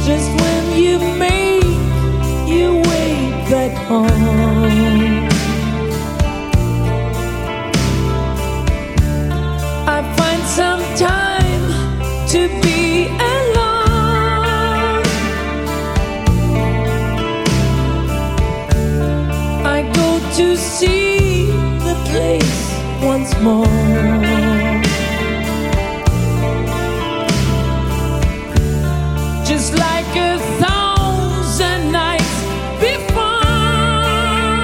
just when you make your way back home. I find some time to be alone. I go to see the place once more. Just like 1,000 nights before,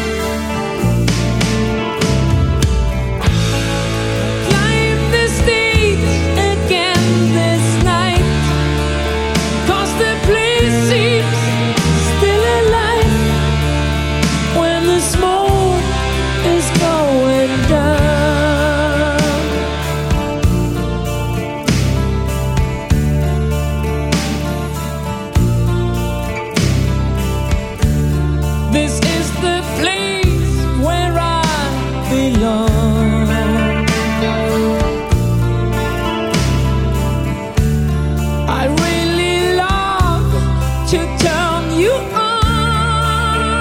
climb the stage again this night, 'cause the place seems still alive when the smoke is going down. This is the place where I belong. I really love to turn you on.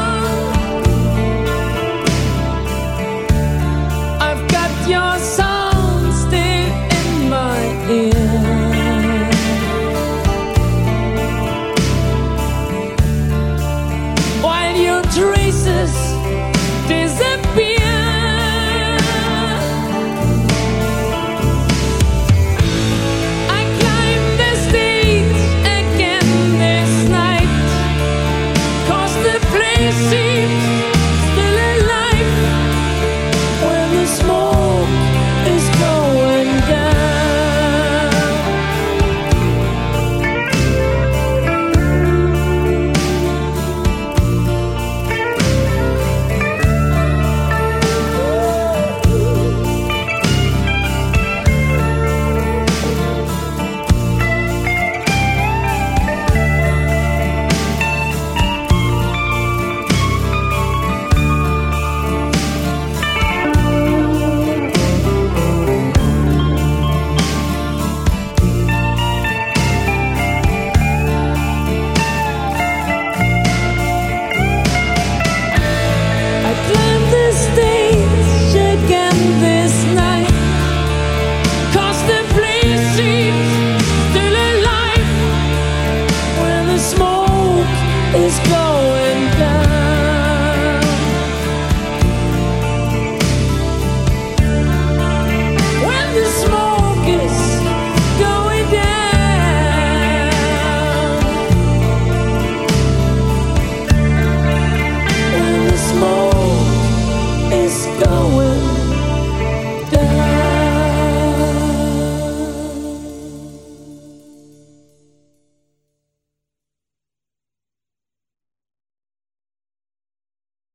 I've got your sound still in my ear. While your traces disappear, I climb the stage again this night, 'cause the place seems still alive when the smoke is going down. I climb the stage again this night, 'cause the place seems still alive when the smoke is going down. When the smoke is going down. When the smoke is going